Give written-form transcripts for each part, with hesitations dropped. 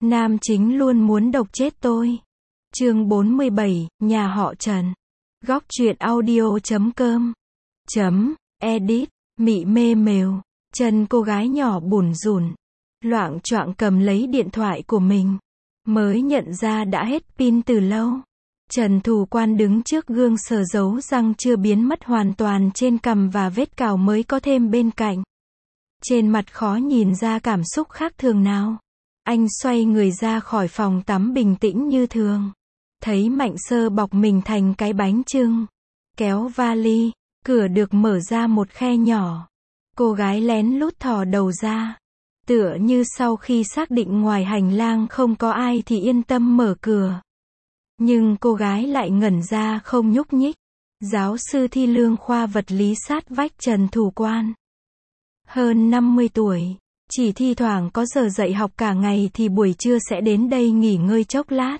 Nam chính luôn muốn độc chết tôi. Chương 47, nhà họ Trần. Góc truyện audio.com edit, mị mê mều. Chân cô gái nhỏ bủn rủn, loạng choạng cầm lấy điện thoại của mình. Mới nhận ra đã hết pin từ lâu. Trần Thủ Quan đứng trước gương sờ dấu răng chưa biến mất hoàn toàn trên cằm và vết cào mới có thêm bên cạnh. Trên mặt khó nhìn ra cảm xúc khác thường nào. Anh xoay người ra khỏi phòng tắm bình tĩnh như thường. Thấy Mạnh Sơ bọc mình thành cái bánh chưng. Kéo vali, cửa được mở ra một khe nhỏ. Cô gái lén lút thò đầu ra. Tựa như sau khi xác định ngoài hành lang không có ai thì yên tâm mở cửa. Nhưng cô gái lại ngẩn ra không nhúc nhích. Giáo sư Thi Lương khoa vật lý sát vách Trần Thủ Quan. Hơn 50 tuổi. Chỉ thi thoảng có giờ dạy học cả ngày thì buổi trưa sẽ đến đây nghỉ ngơi chốc lát.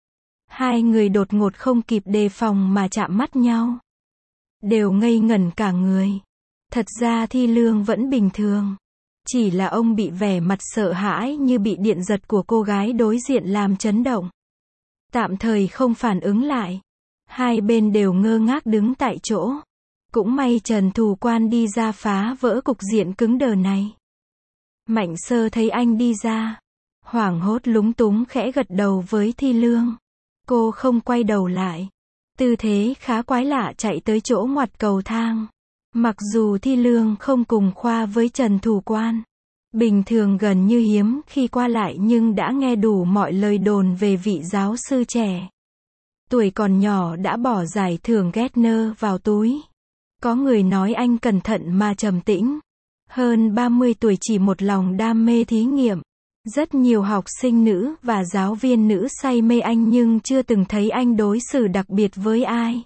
Hai người đột ngột không kịp đề phòng mà chạm mắt nhau. Đều ngây ngẩn cả người. Thật ra Thi Lương vẫn bình thường. Chỉ là ông bị vẻ mặt sợ hãi như bị điện giật của cô gái đối diện làm chấn động. Tạm thời không phản ứng lại. Hai bên đều ngơ ngác đứng tại chỗ. Cũng may Trần Thủ Quan đi ra phá vỡ cục diện cứng đờ này. Mạnh Sơ thấy anh đi ra. Hoảng hốt lúng túng khẽ gật đầu với Thi Lương. Cô không quay đầu lại. Tư thế khá quái lạ chạy tới chỗ ngoặt cầu thang. Mặc dù Thi Lương không cùng khoa với Trần Thủ Quan. Bình thường gần như hiếm khi qua lại nhưng đã nghe đủ mọi lời đồn về vị giáo sư trẻ. Tuổi còn nhỏ đã bỏ giải thưởng Gardner vào túi. Có người nói anh cẩn thận mà trầm tĩnh. Hơn 30 tuổi chỉ một lòng đam mê thí nghiệm. Rất nhiều học sinh nữ và giáo viên nữ say mê anh nhưng chưa từng thấy anh đối xử đặc biệt với ai.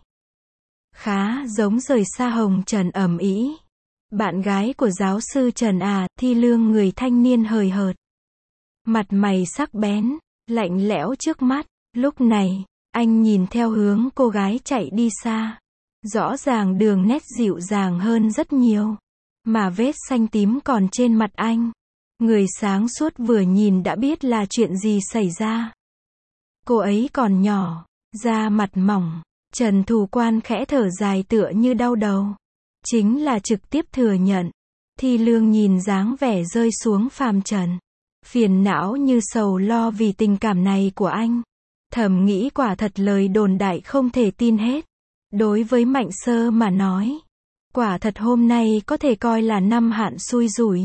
Khá giống rời xa Hồng Trần ầm ĩ. Bạn gái của giáo sư Trần à, Thi Lương người thanh niên hời hợt. Mặt mày sắc bén, lạnh lẽo trước mắt. Lúc này, anh nhìn theo hướng cô gái chạy đi xa. Rõ ràng đường nét dịu dàng hơn rất nhiều. Mà vết xanh tím còn trên mặt anh. Người sáng suốt vừa nhìn đã biết là chuyện gì xảy ra. Cô ấy còn nhỏ, da mặt mỏng. Trần Thủ Quan khẽ thở dài tựa như đau đầu. Chính là trực tiếp thừa nhận. Thi Lương nhìn dáng vẻ rơi xuống phàm trần. Phiền não như sầu lo vì tình cảm này của anh. Thầm nghĩ quả thật lời đồn đại không thể tin hết. Đối với Mạnh Sơ mà nói. Quả thật hôm nay có thể coi là năm hạn xui rủi.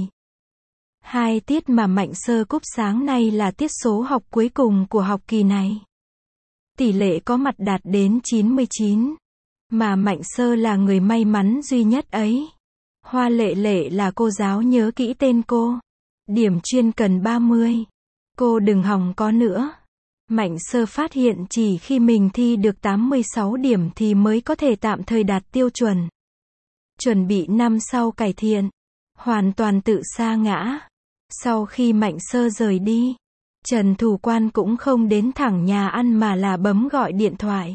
Hai tiết mà Mạnh Sơ cúp sáng nay là tiết số học cuối cùng của học kỳ này. Tỷ lệ có mặt đạt đến 99. Mà Mạnh Sơ là người may mắn duy nhất ấy. Hoa Lệ Lệ là cô giáo nhớ kỹ tên cô. Điểm chuyên cần 30. Cô đừng hòng có nữa. Mạnh Sơ phát hiện chỉ khi mình thi được 86 điểm thì mới có thể tạm thời đạt tiêu chuẩn. Chuẩn bị năm sau cải thiện. Hoàn toàn tự sa ngã. Sau khi Mạnh Sơ rời đi, Trần Thủ Quan cũng không đến thẳng nhà ăn mà là bấm gọi điện thoại.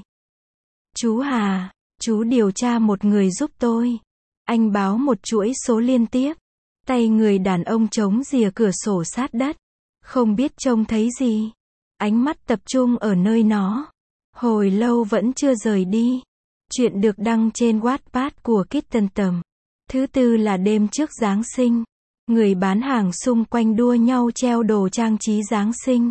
Chú Hà, chú điều tra một người giúp tôi. Anh báo một chuỗi số liên tiếp. Tay người đàn ông chống rìa cửa sổ sát đất. Không biết trông thấy gì. Ánh mắt tập trung ở nơi nó. Hồi lâu vẫn chưa rời đi. Chuyện được đăng trên Wattpad của Kitten Tầm. Thứ tư là đêm trước Giáng sinh. Người bán hàng xung quanh đua nhau treo đồ trang trí Giáng sinh.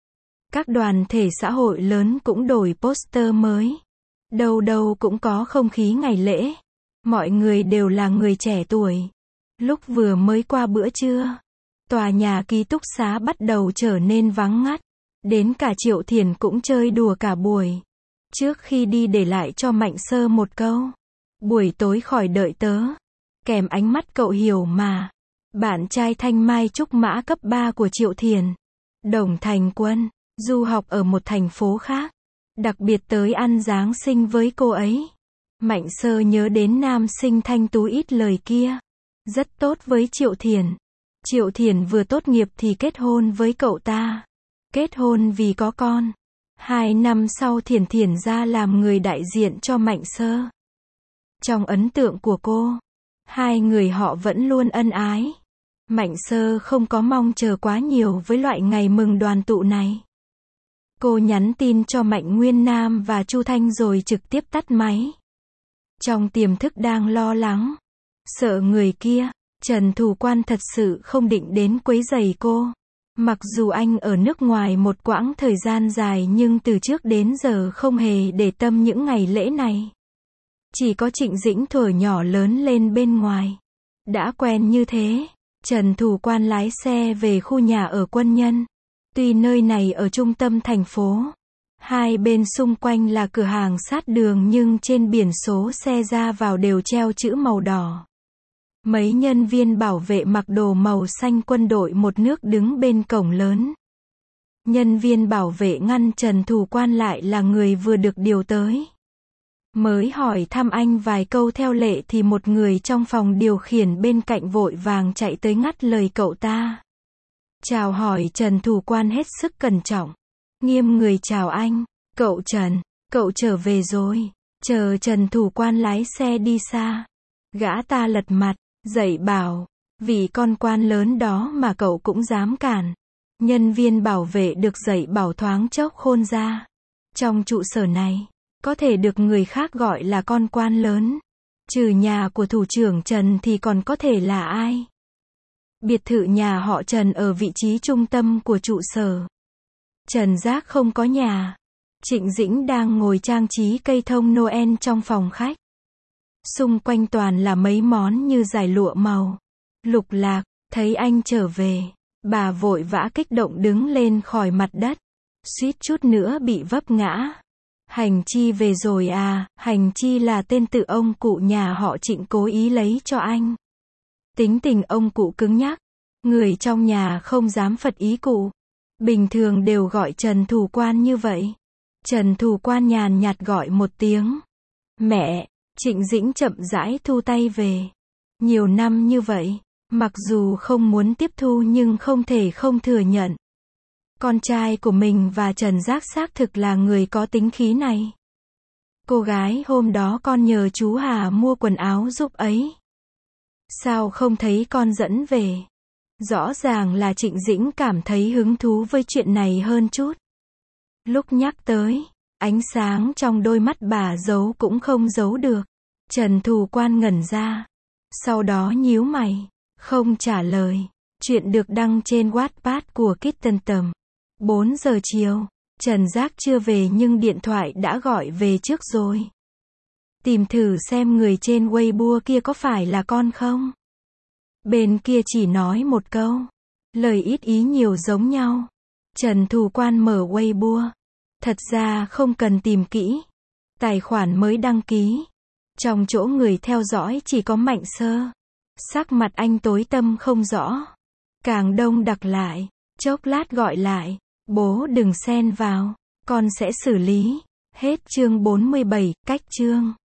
Các đoàn thể xã hội lớn cũng đổi poster mới. Đâu đâu cũng có không khí ngày lễ. Mọi người đều là người trẻ tuổi. Lúc vừa mới qua bữa trưa, tòa nhà ký túc xá bắt đầu trở nên vắng ngắt. Đến cả Triệu Thiền cũng chơi đùa cả buổi. Trước khi đi để lại cho Mạnh Sơ một câu. Buổi tối khỏi đợi tớ. Kèm ánh mắt cậu hiểu mà. Bạn trai Thanh Mai Trúc Mã cấp 3 của Triệu Thiền. Đồng Thành Quân, du học ở một thành phố khác. Đặc biệt tới ăn Giáng sinh với cô ấy. Mạnh Sơ nhớ đến nam sinh thanh tú ít lời kia. Rất tốt với Triệu Thiền. Triệu Thiền vừa tốt nghiệp thì kết hôn với cậu ta. Kết hôn vì có con. 2 năm sau Thiền Thiền ra làm người đại diện cho Mạnh Sơ. Trong ấn tượng của cô, hai người họ vẫn luôn ân ái. Mạnh Sơ không có mong chờ quá nhiều với loại ngày mừng đoàn tụ này. Cô nhắn tin cho Mạnh Nguyên Nam và Chu Thanh rồi trực tiếp tắt máy. Trong tiềm thức đang lo lắng, sợ người kia, Trần Thủ Quan thật sự không định đến quấy rầy cô. Mặc dù anh ở nước ngoài một quãng thời gian dài nhưng từ trước đến giờ không hề để tâm những ngày lễ này. Chỉ có Trịnh Dĩnh thuở nhỏ lớn lên bên ngoài. Đã quen như thế, Trần Thủ Quan lái xe về khu nhà ở Quân Nhân. Tuy nơi này ở trung tâm thành phố, hai bên xung quanh là cửa hàng sát đường nhưng trên biển số xe ra vào đều treo chữ màu đỏ. Mấy nhân viên bảo vệ mặc đồ màu xanh quân đội một nước đứng bên cổng lớn. Nhân viên bảo vệ ngăn Trần Thủ Quan lại là người vừa được điều tới. Mới hỏi thăm anh vài câu theo lệ thì một người trong phòng điều khiển bên cạnh vội vàng chạy tới ngắt lời cậu ta. Chào hỏi Trần Thủ Quan hết sức cẩn trọng. Nghiêm người chào anh. Cậu Trần, cậu trở về rồi. Chờ Trần Thủ Quan lái xe đi xa. Gã ta lật mặt, dậy bảo, vì con quan lớn đó mà cậu cũng dám cản. Nhân viên bảo vệ được dậy bảo thoáng chốc khôn ra. Trong trụ sở này, có thể được người khác gọi là con quan lớn. Trừ nhà của thủ trưởng Trần thì còn có thể là ai? Biệt thự nhà họ Trần ở vị trí trung tâm của trụ sở. Trần Giác không có nhà. Trịnh Dĩnh đang ngồi trang trí cây thông Noel trong phòng khách. Xung quanh toàn là mấy món như dải lụa màu, lục lạc. Thấy anh trở về, bà vội vã kích động đứng lên khỏi mặt đất, suýt chút nữa bị vấp ngã. Hành Chi về rồi à? Hành Chi là tên tự ông cụ nhà họ Trịnh cố ý lấy cho anh. Tính tình ông cụ cứng nhắc, người trong nhà không dám phật ý cụ. Bình thường đều gọi Trần Thủ Quan như vậy. Trần Thủ Quan nhàn nhạt gọi một tiếng. Mẹ. Trịnh Dĩnh chậm rãi thu tay về. Nhiều năm như vậy, mặc dù không muốn tiếp thu nhưng không thể không thừa nhận. Con trai của mình và Trần Giác xác thực là người có tính khí này. Cô gái hôm đó con nhờ chú Hà mua quần áo giúp ấy. Sao không thấy con dẫn về? Rõ ràng là Trịnh Dĩnh cảm thấy hứng thú với chuyện này hơn chút. Lúc nhắc tới, ánh sáng trong đôi mắt bà giấu cũng không giấu được. Trần Thủ Quan ngẩn ra. Sau đó nhíu mày, không trả lời. Chuyện được đăng trên Wattpad của Kitten tầm 4 giờ chiều. Trần Giác chưa về nhưng điện thoại đã gọi về trước rồi. Tìm thử xem người trên Weibo kia có phải là con không? Bên kia chỉ nói một câu. Lời ít ý nhiều giống nhau. Trần Thủ Quan mở Weibo. Thật ra không cần tìm kỹ. Tài khoản mới đăng ký. Trong chỗ người theo dõi chỉ có Mạnh Sơ. Sắc mặt anh tối tăm không rõ. Càng đông đặc lại. Chốc lát gọi lại. Bố đừng xen vào. Con sẽ xử lý. Hết chương 47, cách chương.